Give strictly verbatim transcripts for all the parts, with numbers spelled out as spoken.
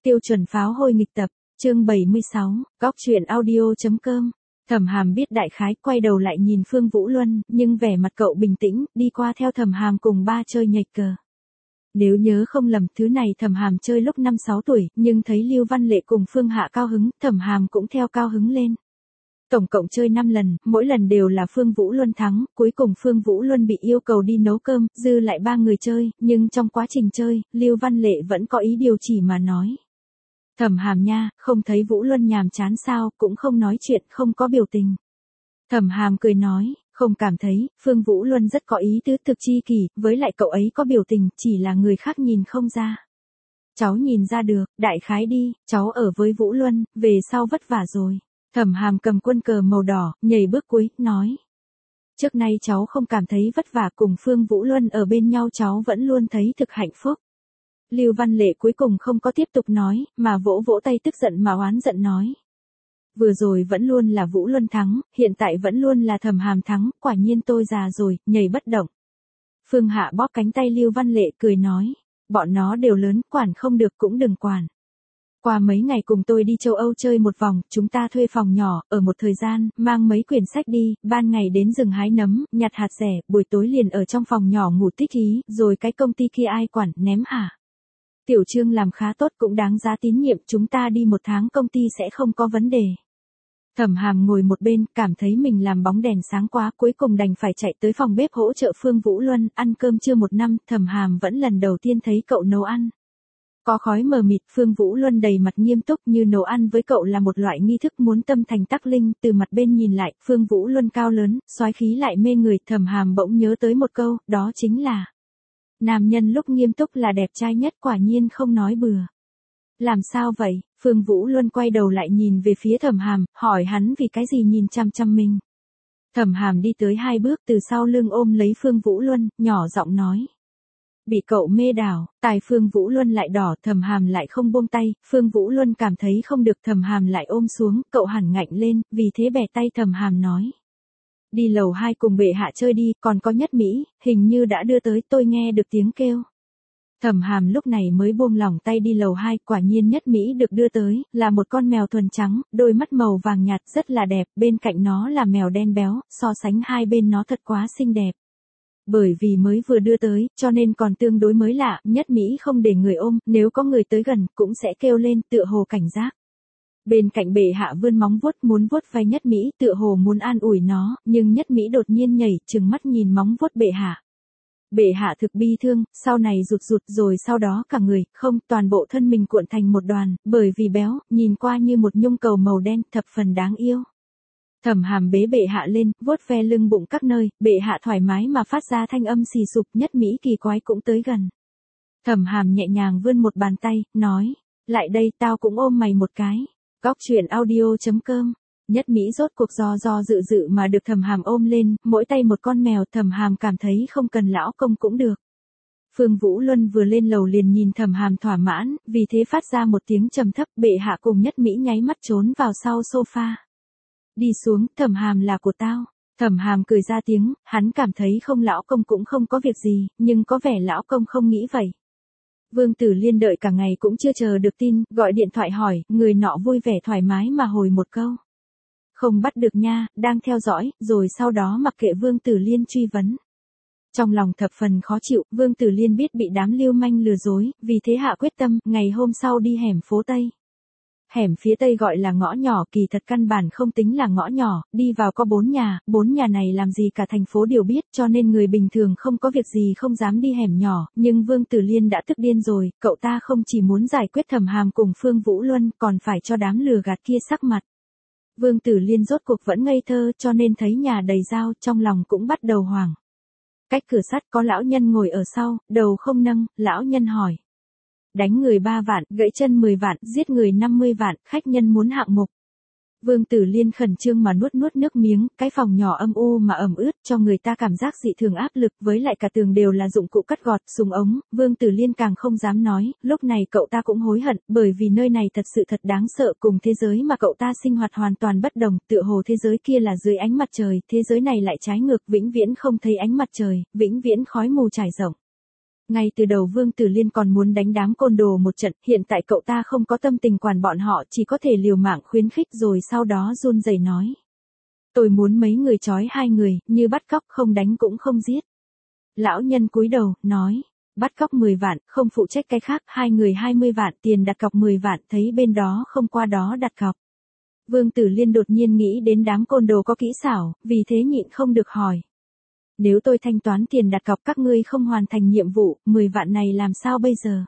Tiêu chuẩn pháo hôi nghịch tập, chương bảy mươi sáu, góc truyện audio.com. Thẩm Hàm biết đại khái, quay đầu lại nhìn Phương Vũ Luân, nhưng vẻ mặt cậu bình tĩnh, đi qua theo Thẩm Hàm cùng ba chơi nhảy cờ. Nếu nhớ không lầm, thứ này Thẩm Hàm chơi lúc năm sáu tuổi, nhưng thấy Lưu Văn Lệ cùng Phương Hạ cao hứng, Thẩm Hàm cũng theo cao hứng lên. Tổng cộng chơi năm lần, mỗi lần đều là Phương Vũ Luân thắng, cuối cùng Phương Vũ Luân bị yêu cầu đi nấu cơm, dư lại ba người chơi, nhưng trong quá trình chơi, Lưu Văn Lệ vẫn có ý điều chỉ mà nói. Thẩm Hàm nha, không thấy Vũ Luân nhàm chán sao, cũng không nói chuyện, không có biểu tình. Thẩm Hàm cười nói, không cảm thấy, Phương Vũ Luân rất có ý tứ thực chi kỷ, với lại cậu ấy có biểu tình, chỉ là người khác nhìn không ra. Cháu nhìn ra được, đại khái đi, cháu ở với Vũ Luân, về sau vất vả rồi. Thẩm Hàm cầm quân cờ màu đỏ, nhảy bước cuối, nói. Trước nay cháu không cảm thấy vất vả, cùng Phương Vũ Luân ở bên nhau cháu vẫn luôn thấy thực hạnh phúc. Lưu Văn Lệ cuối cùng không có tiếp tục nói, mà vỗ vỗ tay tức giận mà oán giận nói. Vừa rồi vẫn luôn là Vũ Luân thắng, hiện tại vẫn luôn là Thẩm Hàm thắng, quả nhiên tôi già rồi, nhảy bất động. Phương Hạ bóp cánh tay Lưu Văn Lệ cười nói, bọn nó đều lớn, quản không được cũng đừng quản. Qua mấy ngày cùng tôi đi châu Âu chơi một vòng, chúng ta thuê phòng nhỏ, ở một thời gian, mang mấy quyển sách đi, ban ngày đến rừng hái nấm, nhặt hạt rẻ, buổi tối liền ở trong phòng nhỏ ngủ tích ý, rồi cái công ty kia ai quản, ném hả? Tiểu Trương làm khá tốt cũng đáng giá tín nhiệm, chúng ta đi một tháng công ty sẽ không có vấn đề. Thẩm Hàm ngồi một bên, cảm thấy mình làm bóng đèn sáng quá, cuối cùng đành phải chạy tới phòng bếp hỗ trợ Phương Vũ Luân, ăn cơm trưa một năm, Thẩm Hàm vẫn lần đầu tiên thấy cậu nấu ăn. Có khói mờ mịt, Phương Vũ Luân đầy mặt nghiêm túc, như nấu ăn với cậu là một loại nghi thức muốn tâm thành tắc linh, từ mặt bên nhìn lại, Phương Vũ Luân cao lớn, soái khí lại mê người, Thẩm Hàm bỗng nhớ tới một câu, đó chính là nam nhân lúc nghiêm túc là đẹp trai nhất, quả nhiên không nói bừa. Làm sao vậy? Phương Vũ Luân quay đầu lại nhìn về phía Thẩm Hàm, hỏi hắn vì cái gì nhìn chăm chăm mình. Thẩm Hàm đi tới hai bước từ sau lưng ôm lấy Phương Vũ Luân, nhỏ giọng nói. Bị cậu mê đảo, tài Phương Vũ Luân lại đỏ, Thẩm Hàm lại không buông tay, Phương Vũ Luân cảm thấy không được, Thẩm Hàm lại ôm xuống, cậu hẳn ngạnh lên, vì thế bẻ tay Thẩm Hàm nói. Đi lầu hai cùng bệ hạ chơi đi, còn có Nhất Mỹ, hình như đã đưa tới, tôi nghe được tiếng kêu. Thẩm Hàm lúc này mới buông lỏng tay đi lầu hai, quả nhiên Nhất Mỹ được đưa tới, là một con mèo thuần trắng, đôi mắt màu vàng nhạt rất là đẹp, bên cạnh nó là mèo đen béo, so sánh hai bên nó thật quá xinh đẹp. Bởi vì mới vừa đưa tới, cho nên còn tương đối mới lạ, Nhất Mỹ không để người ôm, nếu có người tới gần, cũng sẽ kêu lên, tựa hồ cảnh giác. Bên cạnh bệ hạ vươn móng vuốt muốn vuốt vai Nhất Mỹ, tựa hồ muốn an ủi nó, nhưng Nhất Mỹ đột nhiên nhảy, trừng mắt nhìn móng vuốt bệ hạ. Bệ hạ thực bi thương, sau này rụt rụt rồi sau đó cả người, không, toàn bộ thân mình cuộn thành một đoàn, bởi vì béo, nhìn qua như một nhung cầu màu đen, thập phần đáng yêu. Thẩm Hàm bế bệ hạ lên, vuốt ve lưng bụng các nơi, bệ hạ thoải mái mà phát ra thanh âm xì sụp, Nhất Mỹ kỳ quái cũng tới gần. Thẩm Hàm nhẹ nhàng vươn một bàn tay, nói, lại đây tao cũng ôm mày một cái. Góc truyện audio.com. Nhất Mỹ rốt cuộc do do dự dự mà được Thẩm Hàm ôm lên, mỗi tay một con mèo, Thẩm Hàm cảm thấy không cần lão công cũng được. Phương Vũ Luân vừa lên lầu liền nhìn Thẩm Hàm thỏa mãn, vì thế phát ra một tiếng trầm thấp, bệ hạ cùng Nhất Mỹ nháy mắt trốn vào sau sofa. Đi xuống, Thẩm Hàm là của tao. Thẩm Hàm cười ra tiếng, hắn cảm thấy không lão công cũng không có việc gì, nhưng có vẻ lão công không nghĩ vậy. Vương Tử Liên đợi cả ngày cũng chưa chờ được tin, gọi điện thoại hỏi, người nọ vui vẻ thoải mái mà hồi một câu. Không bắt được nha, đang theo dõi, rồi sau đó mặc kệ Vương Tử Liên truy vấn. Trong lòng thập phần khó chịu, Vương Tử Liên biết bị đám lưu manh lừa dối, vì thế hạ quyết tâm, ngày hôm sau đi hẻm phố Tây. Hẻm phía Tây gọi là ngõ nhỏ, kỳ thật căn bản không tính là ngõ nhỏ, đi vào có bốn nhà, bốn nhà này làm gì cả thành phố đều biết, cho nên người bình thường không có việc gì không dám đi hẻm nhỏ, nhưng Vương Tử Liên đã tức điên rồi, cậu ta không chỉ muốn giải quyết Thẩm Hàm cùng Phương Vũ Luân, còn phải cho đám lừa gạt kia sắc mặt. Vương Tử Liên rốt cuộc vẫn ngây thơ, cho nên thấy nhà đầy dao, trong lòng cũng bắt đầu hoảng. Cách cửa sắt có lão nhân ngồi ở sau, đầu không nâng, lão nhân hỏi. Đánh người ba vạn, gãy chân mười vạn, giết người năm mươi vạn, khách nhân muốn hạng mục. Vương Tử Liên khẩn trương mà nuốt nuốt nước miếng, cái phòng nhỏ âm u mà ẩm ướt, cho người ta cảm giác dị thường áp lực, với lại cả tường đều là dụng cụ cắt gọt, súng ống, Vương Tử Liên càng không dám nói, lúc này cậu ta cũng hối hận, bởi vì nơi này thật sự thật đáng sợ, cùng thế giới mà cậu ta sinh hoạt hoàn toàn bất đồng, tựa hồ thế giới kia là dưới ánh mặt trời, thế giới này lại trái ngược, vĩnh viễn không thấy ánh mặt trời, vĩnh viễn khói mù trải rộng. Ngay từ đầu Vương Tử Liên còn muốn đánh đám côn đồ một trận, hiện tại cậu ta không có tâm tình quản bọn họ, chỉ có thể liều mạng khuyến khích rồi sau đó run rẩy nói. Tôi muốn mấy người trói hai người, như bắt cóc không đánh cũng không giết. Lão nhân cúi đầu, nói. Bắt cóc mười vạn, không phụ trách cái khác, hai người hai mươi vạn, tiền đặt cọc mười vạn, thấy bên đó không qua đó đặt cọc. Vương Tử Liên đột nhiên nghĩ đến đám côn đồ có kỹ xảo, vì thế nhịn không được hỏi. Nếu tôi thanh toán tiền đặt cọc các ngươi không hoàn thành nhiệm vụ, mười vạn này làm sao bây giờ?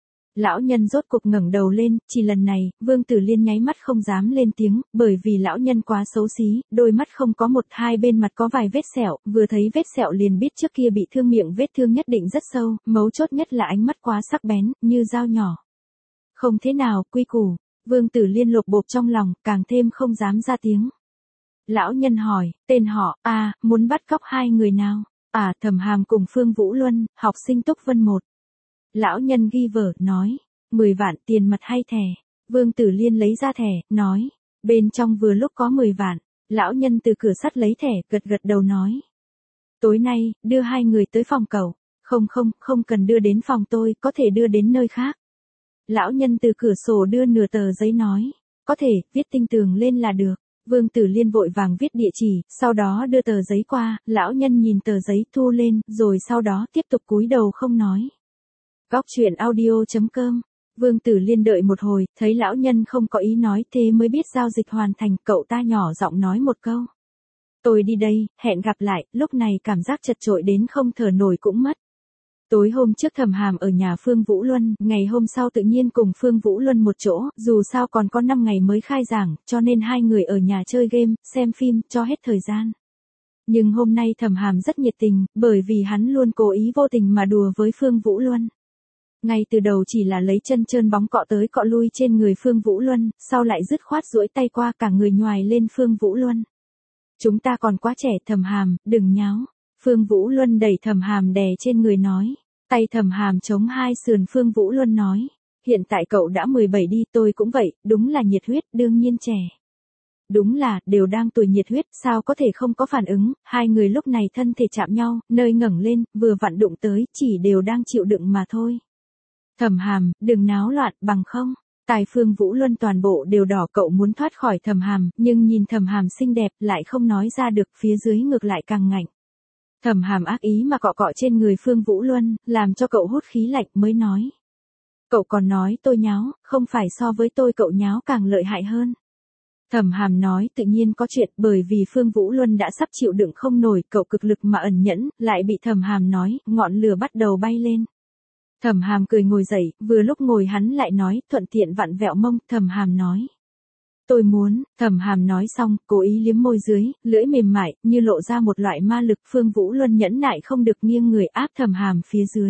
Lão nhân rốt cục ngẩng đầu lên, chỉ lần này, Vương Tử Liên nháy mắt không dám lên tiếng, bởi vì lão nhân quá xấu xí, đôi mắt không có một hai bên mặt có vài vết sẹo, vừa thấy vết sẹo liền biết trước kia bị thương miệng vết thương nhất định rất sâu, mấu chốt nhất là ánh mắt quá sắc bén, như dao nhỏ. Không thế nào, quy củ, Vương Tử Liên lột bột trong lòng, càng thêm không dám ra tiếng. Lão nhân hỏi, tên họ, à, muốn bắt cóc hai người nào? À, Thẩm Hàm cùng Phương Vũ Luân, học sinh Túc Vân một. Lão nhân ghi vở, nói, mười vạn tiền mặt hay thẻ? Vương Tử Liên lấy ra thẻ, nói, bên trong vừa lúc có mười vạn. Lão nhân từ cửa sắt lấy thẻ, gật gật đầu nói. Tối nay, đưa hai người tới phòng cậu. Không không, không cần đưa đến phòng tôi, có thể đưa đến nơi khác. Lão nhân từ cửa sổ đưa nửa tờ giấy nói, có thể, viết tinh tường lên là được. Vương Tử Liên vội vàng viết địa chỉ, sau đó đưa tờ giấy qua, lão nhân nhìn tờ giấy thu lên, rồi sau đó tiếp tục cúi đầu không nói. Góc truyện audio chấm com. Vương Tử Liên đợi một hồi, thấy lão nhân không có ý nói thế mới biết giao dịch hoàn thành, cậu ta nhỏ giọng nói một câu. Tôi đi đây, hẹn gặp lại, lúc này cảm giác chật chội đến không thở nổi cũng mất. Tối hôm trước Thẩm Hàm ở nhà Phương Vũ Luân, ngày hôm sau tự nhiên cùng Phương Vũ Luân một chỗ, dù sao còn có năm ngày mới khai giảng, cho nên hai người ở nhà chơi game, xem phim, cho hết thời gian. Nhưng hôm nay Thẩm Hàm rất nhiệt tình, bởi vì hắn luôn cố ý vô tình mà đùa với Phương Vũ Luân. Ngay từ đầu chỉ là lấy chân trơn bóng cọ tới cọ lui trên người Phương Vũ Luân, sau lại dứt khoát duỗi tay qua cả người nhoài lên Phương Vũ Luân. Chúng ta còn quá trẻ Thẩm Hàm, đừng nháo. Phương Vũ Luân đẩy Thẩm Hàm đè trên người nói. Tay Thẩm Hàm chống hai sườn Phương Vũ Luân nói. Hiện tại cậu đã mười bảy đi, tôi cũng vậy, đúng là nhiệt huyết, đương nhiên trẻ. Đúng là, đều đang tuổi nhiệt huyết, sao có thể không có phản ứng, hai người lúc này thân thể chạm nhau, nơi ngẩng lên, vừa vặn đụng tới, chỉ đều đang chịu đựng mà thôi. Thẩm Hàm, đừng náo loạn, bằng không. Tài Phương Vũ Luân toàn bộ đều đỏ, cậu muốn thoát khỏi Thẩm Hàm, nhưng nhìn Thẩm Hàm xinh đẹp, lại không nói ra được, phía dưới ngược lại càng ngạnh. Thẩm Hàm ác ý mà cọ cọ trên người Phương Vũ Luân, làm cho cậu hút khí lạnh mới nói. Cậu còn nói tôi nháo, không phải so với tôi cậu nháo càng lợi hại hơn. Thẩm Hàm nói tự nhiên có chuyện, bởi vì Phương Vũ Luân đã sắp chịu đựng không nổi, cậu cực lực mà ẩn nhẫn, lại bị Thẩm Hàm nói, ngọn lửa bắt đầu bay lên. Thẩm Hàm cười ngồi dậy, vừa lúc ngồi hắn lại nói, thuận tiện vặn vẹo mông, Thẩm Hàm nói. Tôi muốn, Thẩm Hàm nói xong, cố ý liếm môi dưới, lưỡi mềm mại, như lộ ra một loại ma lực. Phương Vũ Luân nhẫn nại không được nghiêng người áp Thẩm Hàm phía dưới.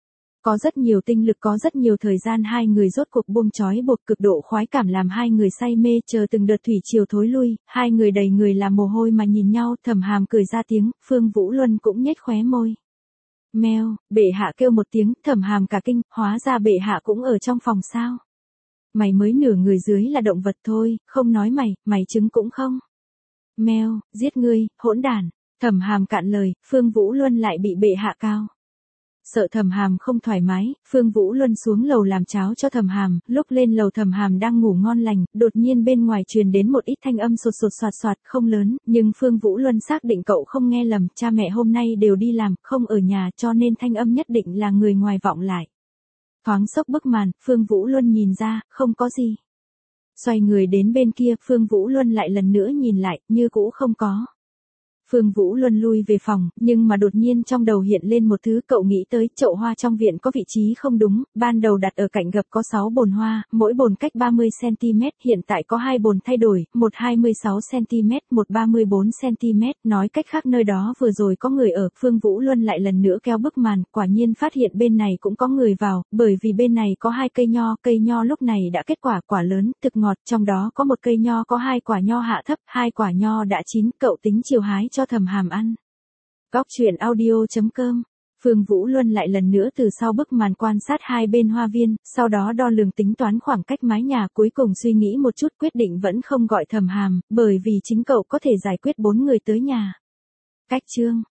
Có rất nhiều tinh lực, có rất nhiều thời gian, hai người rốt cuộc buông trói buộc, cực độ khoái cảm làm hai người say mê, chờ từng đợt thủy triều thối lui, hai người đầy người là mồ hôi mà nhìn nhau. Thẩm Hàm cười ra tiếng, Phương Vũ Luân cũng nhếch khóe môi. Mèo, bệ hạ kêu một tiếng, Thẩm Hàm cả kinh, hóa ra bệ hạ cũng ở trong phòng sao. Mày mới nửa người dưới là động vật thôi, không nói mày, mày trứng cũng không. Mèo, giết ngươi, hỗn đản. Thẩm Hàm cạn lời, Phương Vũ Luân lại bị bệ hạ cao. Sợ Thẩm Hàm không thoải mái, Phương Vũ Luân xuống lầu làm cháo cho Thẩm Hàm, lúc lên lầu Thẩm Hàm đang ngủ ngon lành, đột nhiên bên ngoài truyền đến một ít thanh âm sột sột soạt soạt, không lớn, nhưng Phương Vũ Luân xác định cậu không nghe lầm, cha mẹ hôm nay đều đi làm, không ở nhà, cho nên thanh âm nhất định là người ngoài vọng lại. Thoáng sốc bức màn, Phương Vũ Luân nhìn ra, không có gì. Xoay người đến bên kia, Phương Vũ Luân lại lần nữa nhìn lại, như cũ không có. Phương Vũ Luân lui về phòng, nhưng mà đột nhiên trong đầu hiện lên một thứ, cậu nghĩ tới, chậu hoa trong viện có vị trí không đúng, ban đầu đặt ở cạnh gập có sáu bồn hoa, mỗi bồn cách ba mươi xăng-ti-mét, hiện tại có hai bồn thay đổi, một hai mươi sáu xăng-ti-mét, một ba mươi bốn xăng-ti-mét, nói cách khác nơi đó vừa rồi có người ở. Phương Vũ Luân lại lần nữa kéo bức màn, quả nhiên phát hiện bên này cũng có người vào, bởi vì bên này có hai cây nho, cây nho lúc này đã kết quả, quả lớn, thực ngọt, trong đó có một cây nho có hai quả nho hạ thấp, hai quả nho đã chín, cậu tính chiều hái cho Thẩm Hàm ăn. Góc truyện audio chấm com. Phương Vũ Luân lại lần nữa từ sau bức màn quan sát hai bên hoa viên, sau đó đo lường tính toán khoảng cách mái nhà, cuối cùng suy nghĩ một chút quyết định vẫn không gọi Thẩm Hàm, bởi vì chính cậu có thể giải quyết bốn người tới nhà. Cách chương